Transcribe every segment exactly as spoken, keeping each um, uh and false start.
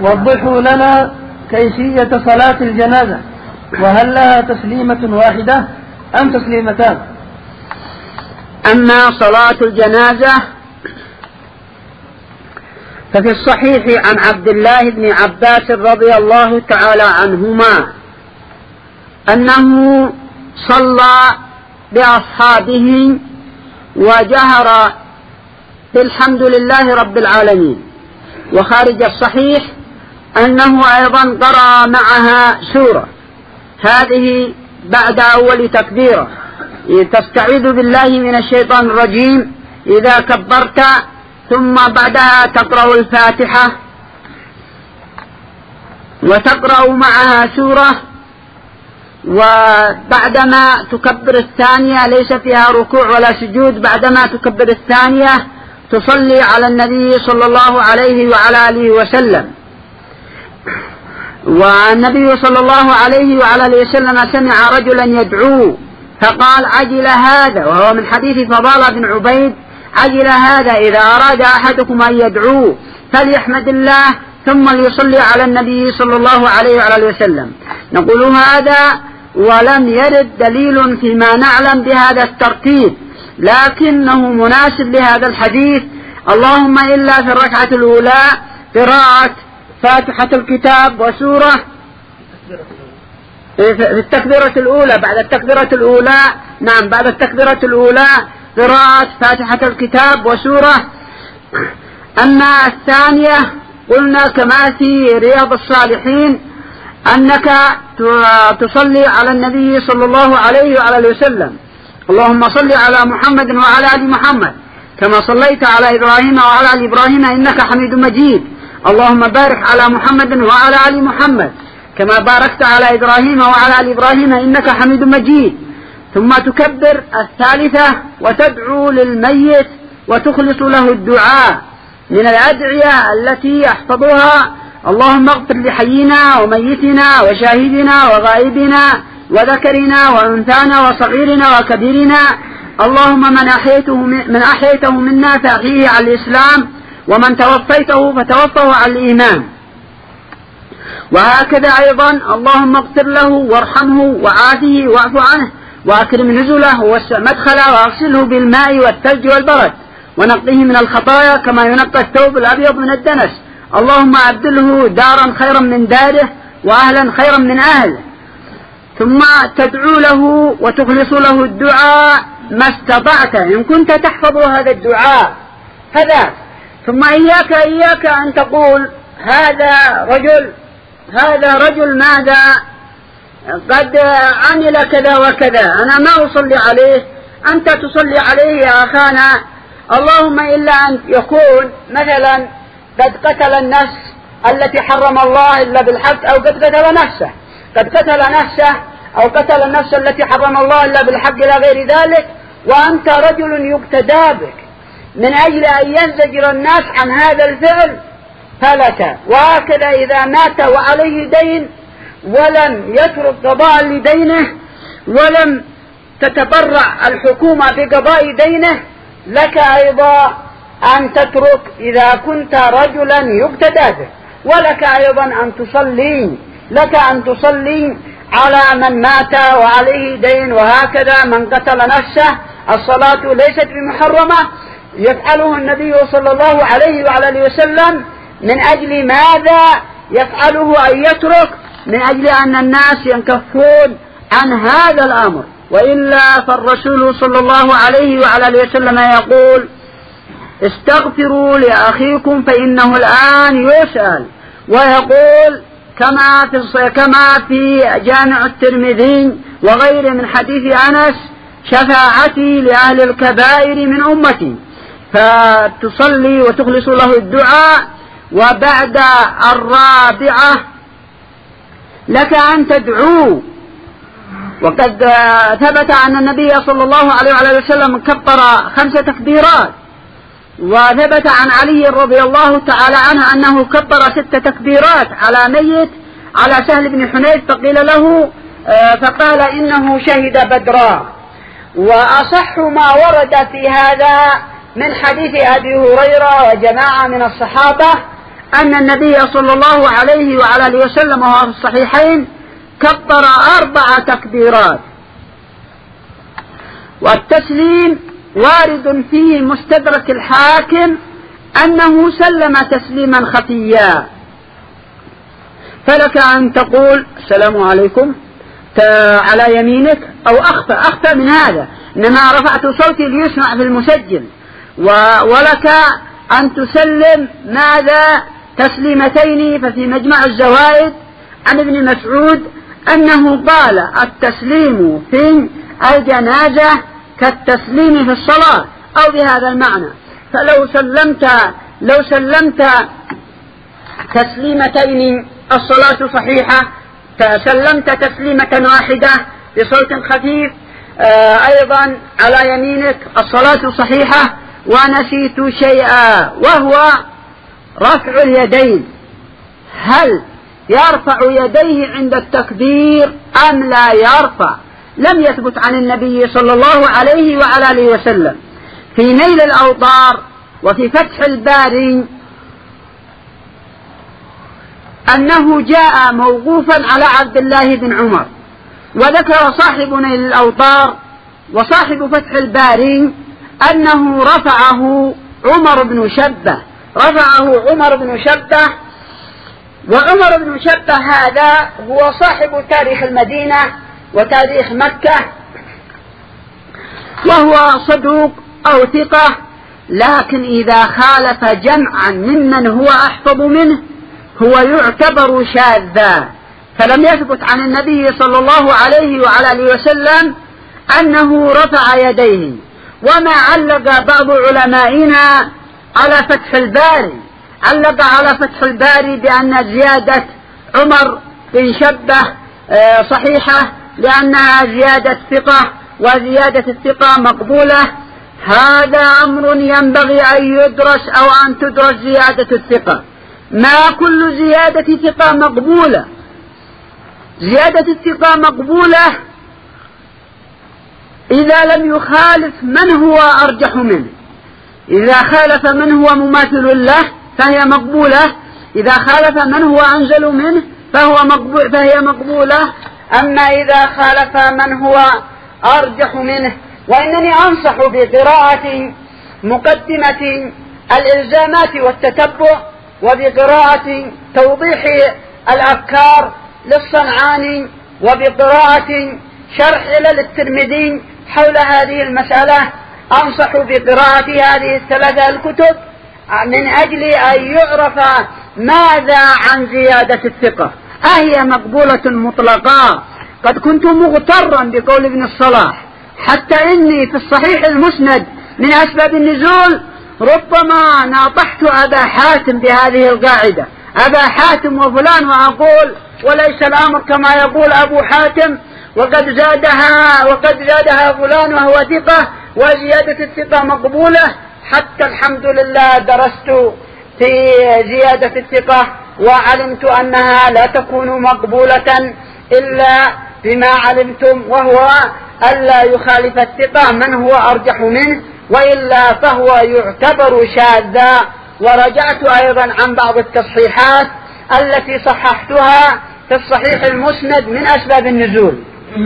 وضحوا لنا كيفية صلاة الجنازة، وهل لها تسليمة واحدة أم تسليمتان؟ أما صلاة الجنازة ففي الصحيح عن عبد الله بن عباس رضي الله تعالى عنهما أنه صلى بأصحابه وجهر بالحمد لله رب العالمين، وخارج الصحيح أنه أيضا قرأ معها سورة، هذه بعد أول تكبيرة، تستعيذ بالله من الشيطان الرجيم إذا كبرت، ثم بعدها تقرأ الفاتحة وتقرأ معها سورة، وبعدما تكبر الثانية ليس فيها ركوع ولا سجود، بعدما تكبر الثانية تصلي على النبي صلى الله عليه وعلى آله وسلم. والنبي صلى الله عليه وعلى آله وسلم سمع رجلا يدعو فقال عجل هذا، وهو من حديث فضالة بن عبيد، عجل هذا إذا أراد أحدكم أن يدعو فليحمد الله ثم ليصلي على النبي صلى الله عليه وعلى آله وسلم. نقول هذا ولم يرد دليل فيما نعلم بهذا الترتيب، لكنه مناسب لهذا الحديث، اللهم إلا في الركعة الأولى قراءة فاتحة الكتاب وسورة، في التكبيرة الأولى بعد التكبيرة الأولى نعم بعد التكبيرة الأولى قراءة فاتحة الكتاب وسورة. أما الثانية قلنا كما في رياض الصالحين أنك تصلي على النبي صلى الله عليه وعلى وسلم، اللهم صل على محمد وعلى آل محمد كما صليت على إبراهيم وعلى آل إبراهيم إنك حميد مجيد، اللهم بارك على محمد وعلى آل محمد كما باركت على إبراهيم وعلى آل إبراهيم إنك حميد مجيد. ثم تكبر الثالثة وتدعو للميت وتخلص له الدعاء من الأدعية التي يحفظها، اللهم اغفر لحينا وميتنا وشاهدنا وغائبنا وذكرنا وأنثانا وصغيرنا وكبيرنا، اللهم من أحييته من أحييته منا فأحيه على الإسلام، ومن توفيته فتوفه على الإيمان. وهكذا أيضا اللهم اغفر له وارحمه وعافه واعف عنه وأكرم نزله ووسع مدخله وأغسله بالماء والثلج والبرد ونقيه من الخطايا كما ينقى الثوب الأبيض من الدنس، اللهم أبدله دارا خيرا من داره وأهلا خيرا من أهله. ثم تدعو له وتخلص له الدعاء ما استطعت إن كنت تحفظ هذا الدعاء هذا. ثم إياك إياك أن تقول هذا رجل هذا رجل ماذا قد عمل كذا وكذا أنا ما أصلي عليه، أنت تصلي عليه يا أخانا، اللهم إلا أن يكون مثلا قد قتل النفس التي حرم الله إلا بالحق، أو قد قتل نفسه قد قتل نفسه أو قتل النفس التي حرم الله إلا بالحق إلى غير ذلك، وأنت رجل يقتدى بك من أجل أن ينزجر الناس عن هذا الفعل فلك. وهكذا إذا مات وعليه دين ولم يترك قضاء لدينه ولم تتبرع الحكومة بقضاء دينه، لك أيضا أن تترك إذا كنت رجلا يقتدى به، ولك أيضا أن تصلي لك أن تصلي على من مات وعليه دين. وهكذا من قتل نفسه الصلاة ليست بمحرمة، يفعله النبي صلى الله عليه وعلى آله وسلم من أجل ماذا يفعله أن يترك؟ من أجل أن الناس ينكفون عن هذا الأمر، وإلا فالرسول صلى الله عليه وعلى آله وسلم يقول استغفروا لأخيكم فإنه الآن يسأل، ويقول كما في كما في جامع الترمذي وغيره من حديث أنس شفاعتي لأهل الكبائر من أمتي، فتصلي وتخلص له الدعاء. وبعد الرابعة لك أن تدعو، وقد ثبت أن النبي صلى الله عليه وسلم كبر خمس تكبيرات، وثبت عن علي رضي الله تعالى عنه أنه كبر ست تكبيرات على ميت على سهل بن حنيف، فقيل له فقال إنه شهد بدرا. وأصح ما ورد في هذا من حديث أبي هريرة وجماعة من الصحابة أن النبي صلى الله عليه وعلى آله وسلم وهو في الصحيحين كبر أربع تكبيرات. والتسليم وارد في مستدرك الحاكم أنه سلم تسليما خفيا، فلك أن تقول السلام عليكم على يمينك أو أخفى أخفى من هذا، إنما رفعت صوتي ليسمع في المسجل، ولك أن تسلم ماذا تسليمتين. ففي مجمع الزوائد عن ابن مسعود أنه قال التسليم في الجنازة كالتسليم في الصلاة أو بهذا المعنى. فلو سلمت لو سلمت تسليمتين الصلاة صحيحة، سلمت تسليمة واحدة بصوت خفيف أيضا على يمينك الصلاة صحيحة. ونسيت شيئا وهو رفع اليدين، هل يرفع يديه عند التكبير أم لا يرفع؟ لم يثبت عن النبي صلى الله عليه وعلى آله وسلم. في نيل الأوطار وفي فتح الباري أنه جاء موقوفا على عبد الله بن عمر، وذكر صاحب نيل الأوطار وصاحب فتح الباري أنه رفعه عمر بن شبة رفعه عمر بن شبة وعمر بن شبة هذا هو صاحب تاريخ المدينة وتاريخ مكة، وهو صدوق أو ثقة، لكن إذا خالف جمعا ممن هو أحفظ منه هو يعتبر شاذا. فلم يثبت عن النبي صلى الله عليه وعلى آله وسلم أنه رفع يديه. وما علق بعض علمائنا على فتح الباري علق على فتح الباري بأن زيادة عمر بن شبة صحيحة لأنها زيادة ثقة، وزيادة الثقة مقبولة. هذا أمر ينبغي أن يدرس أو أن تدرس زيادة الثقة. ما كل زيادة ثقة مقبولة. زيادة الثقة مقبولة إذا لم يخالف من هو أرجح منه. إذا خالف من هو مماثل له فهي مقبولة، إذا خالف من هو أنزل منه فهو مقبول فهي مقبولة. أما إذا خالف من هو أرجح منه، وإنني أنصح بقراءة مقدمة الإلزامات والتتبع وبقراءة توضيح الأفكار للصنعاني وبقراءة شرح علل الترمذي حول هذه المسألة. أنصح بقراءة هذه الثلاثة الكتب من أجل أن يعرف ماذا عن زيادة الثقة. أهي مقبولة مطلقة؟ قد كنت مغترا بقول ابن الصلاح، حتى إني في الصحيح المسند من أسباب النزول ربما ناطحت أبا حاتم بهذه القاعدة، أبا حاتم وفلان، وأقول وليس الأمر كما يقول أبو حاتم، وقد زادها وقد زادها فلان وهو ثقة، وزيادة الثقة مقبولة. حتى الحمد لله درست في زيادة الثقة وعلمت أنها لا تكون مقبولة إلا بما علمتم، وهو ألا يخالف الثقة من هو أرجح منه، وإلا فهو يعتبر شاذا. ورجعت أيضا عن بعض التصحيحات التي صححتها في الصحيح المسند من أسباب النزول.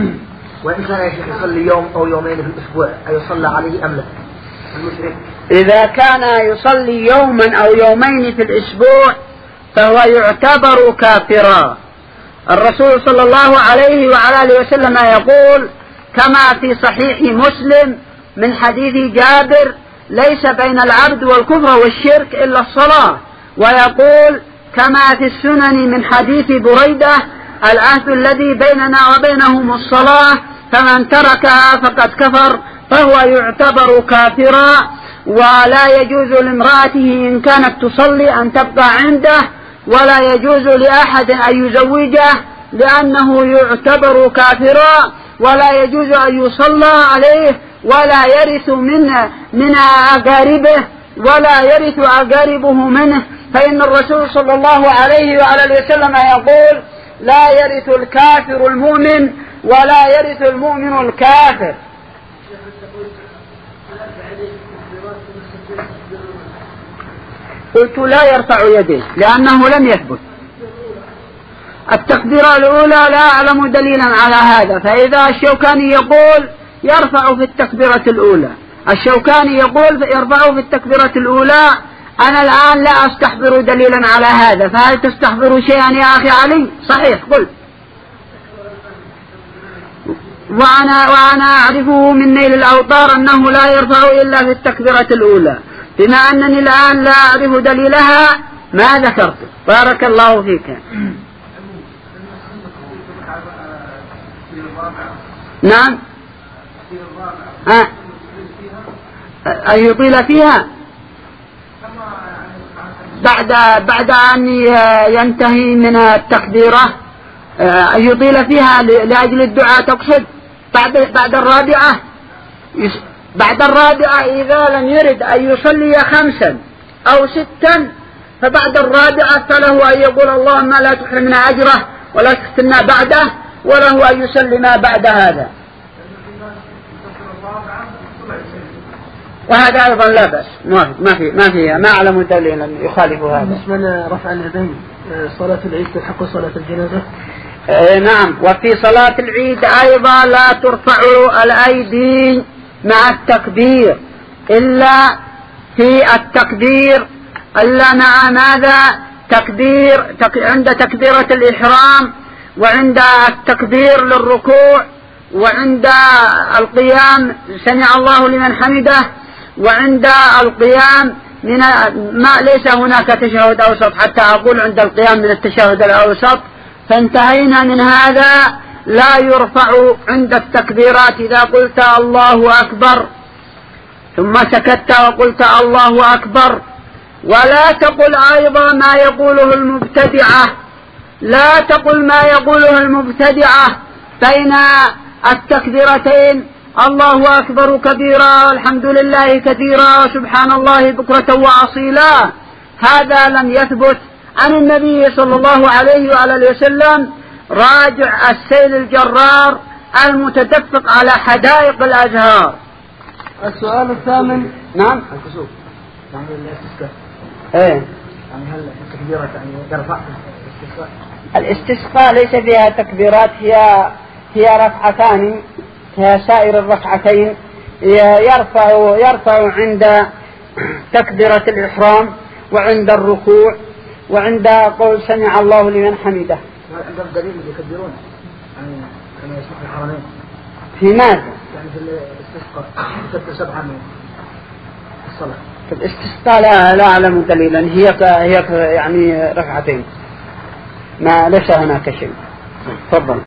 وإن كان يا شيخ يصلي يوم أو يومين في الأسبوع أيصلى عليه أم لا المشرك؟ إذا كان يصلي يوما أو يومين في الأسبوع فهو يعتبر كافرا. الرسول صلى الله عليه وعلى آله وسلم يقول كما في صحيح مسلم من حديث جابر: ليس بين العبد والكفر والشرك إلا الصلاة. ويقول كما في السنن من حديث بريدة: العهد الذي بيننا وبينهم الصلاة، فمن تركها فقد كفر، فهو يعتبر كافرا. ولا يجوز لامرأته إن كانت تصلي أن تبقى عنده، ولا يجوز لأحد أن يزوجه لأنه يعتبر كافرا، ولا يجوز أن يصلى عليه، ولا يرث من من أقاربه، ولا يرث أقاربه منه، فإن الرسول صلى الله عليه وعلى وسلم يقول: لا يرث الكافر المؤمن ولا يرث المؤمن الكافر. قلت لا يرفع يديه لأنه لم يثبت. التكبيرة الأولى لا أعلم دليلا على هذا، فإذا الشوكاني يقول يرفع في التكبيرة الأولى، الشوكاني يقول يرفع في التكبيرة الأولى، أنا الآن لا أستحضر دليلا على هذا، فهل تستحضر شيئا يا أخي علي؟ صحيح قل. وأنا, وأنا أعرفه من نيل الأوطار أنه لا يرفع إلا في التكبيرة الأولى، بما أنني الآن لا أعرف دليلها ما ذكرته. بارك الله فيك. نعم. ها. أن يطيل فيها بعد بعد أن ينتهي من التكبيرة، أن يطيل فيها لأجل الدعاء تقصد؟ بعد بعد الرابعة بعد الرابعة إذا لم يرد أن يصلي خمسا أو ستا، فبعد الرابعة فله أن يقول اللهم لا تحرمنا أجره ولا تفتنا بعده، وله أن يسلم بعد هذا. وهذا أيضا لا بأس، ما في ما في ما أعلم دليلا يخالف هذا. بالنسبة لرفع اليدين صلاة العيد تلحق صلاة الجنازة؟ آه نعم. وفي صلاة العيد أيضا لا ترفع الأيدي مع التكبير إلا في التكبير إلا مع ماذا؟ تكبير تك عند تكبيرة الإحرام، وعند التكبير للركوع، وعند القيام سمع الله لمن حمده، وعند القيام من ما ليس هناك تشهد أوسط حتى أقول عند القيام من التشهد الأوسط. فانتهينا من هذا. لا يرفع عند التكبيرات إذا قلت الله أكبر ثم سكت وقلت الله أكبر. ولا تقل أيضا ما يقوله المبتدعة، لا تقل ما يقوله المبتدعة بين التكبيرتين الله أكبر كبيرا والحمد لله كثيرا وسبحان الله بكرة وأصيلا. هذا لم يثبت عن النبي صلى الله عليه وآله وسلم. راجع السيل الجرار المتدفق على حدائق الأزهار. السؤال الثامن. نعم. الكسوف يعني الاستسقاء. ايه يعني هل التكبيرات يعني يرفع الاستسقاء؟ الاستسقاء ليس فيها تكبيرات، هي هي ركعتان كسائر الركعتين. يرفع يرفع عند تكبيرة الإحرام وعند الركوع وعند قول سمع الله لمن حمده. عندهم دليل يكبرون يعني كما يسمع في الحرمين. في ماذا؟ يعني في الاستسقاء تكبر سبعة من الصلاة. في الاستسقاء لا لا أعلم دليلا، هي هي يعني ركعتين، ما ليس هناك شيء. تفضل.